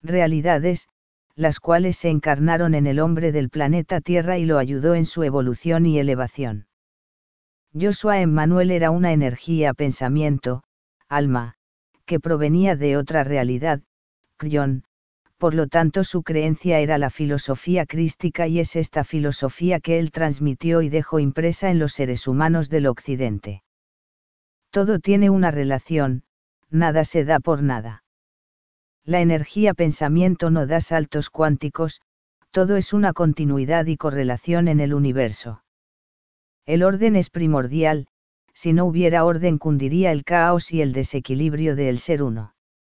realidades, las cuales se encarnaron en el hombre del planeta Tierra y lo ayudó en su evolución y elevación. Yoshua Emmanuel era una energía, pensamiento, alma, que provenía de otra realidad, Kryon. Por lo tanto su creencia era la filosofía crística y es esta filosofía que él transmitió y dejó impresa en los seres humanos del Occidente. Todo tiene una relación, nada se da por nada. La energía pensamiento no da saltos cuánticos, todo es una continuidad y correlación en el universo. El orden es primordial, si no hubiera orden cundiría el caos y el desequilibrio del ser uno.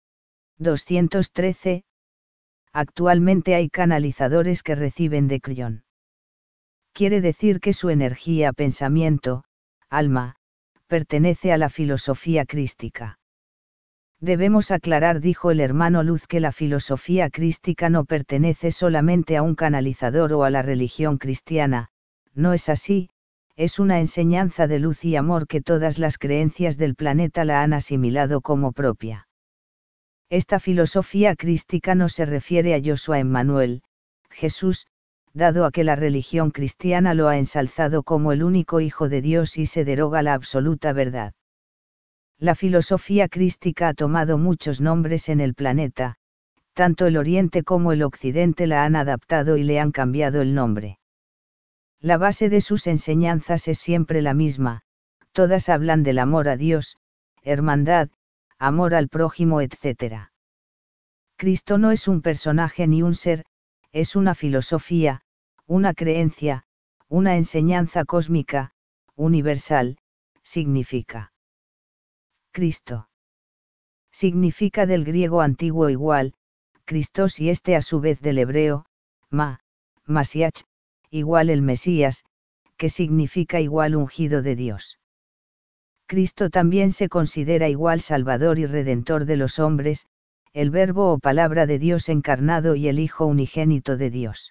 213. Actualmente hay canalizadores que reciben de Kryon. Quiere decir que su energía, pensamiento, alma, pertenece a la filosofía crística. Debemos aclarar, dijo el hermano Luz, que la filosofía crística no pertenece solamente a un canalizador o a la religión cristiana, no es así, es una enseñanza de luz y amor que todas las creencias del planeta la han asimilado como propia. Esta filosofía crística no se refiere a Yoshua Emmanuel, Jesús, dado a que la religión cristiana lo ha ensalzado como el único Hijo de Dios y se deroga la absoluta verdad. La filosofía crística ha tomado muchos nombres en el planeta, tanto el Oriente como el Occidente la han adaptado y le han cambiado el nombre. La base de sus enseñanzas es siempre la misma, todas hablan del amor a Dios, hermandad, amor al prójimo, etc. Cristo no es un personaje ni un ser, es una filosofía, una creencia, una enseñanza cósmica, universal, significa. Cristo. Significa del griego antiguo igual, Christos, y este a su vez del hebreo, Masiach, igual el Mesías, que significa igual ungido de Dios. Cristo también se considera igual Salvador y Redentor de los hombres, el Verbo o palabra de Dios encarnado y el Hijo unigénito de Dios.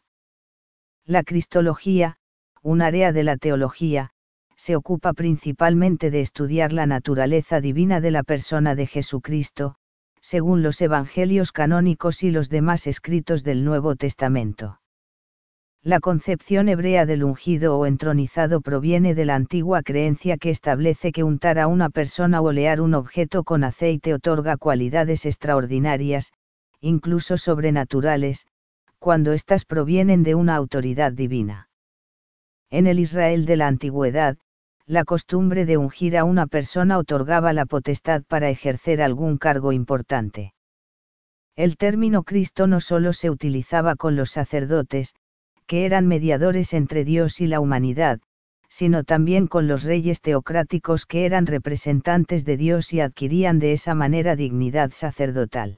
La cristología, un área de la teología, se ocupa principalmente de estudiar la naturaleza divina de la persona de Jesucristo, según los evangelios canónicos y los demás escritos del Nuevo Testamento. La concepción hebrea del ungido o entronizado proviene de la antigua creencia que establece que untar a una persona o olear un objeto con aceite otorga cualidades extraordinarias, incluso sobrenaturales, cuando éstas provienen de una autoridad divina. En el Israel de la antigüedad, la costumbre de ungir a una persona otorgaba la potestad para ejercer algún cargo importante. El término Cristo no solo se utilizaba con los sacerdotes, que eran mediadores entre Dios y la humanidad, sino también con los reyes teocráticos que eran representantes de Dios y adquirían de esa manera dignidad sacerdotal.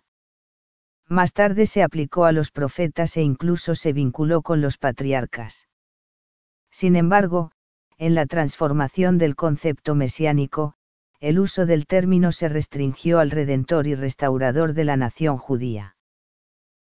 Más tarde se aplicó a los profetas e incluso se vinculó con los patriarcas. Sin embargo, en la transformación del concepto mesiánico, el uso del término se restringió al Redentor y Restaurador de la nación judía.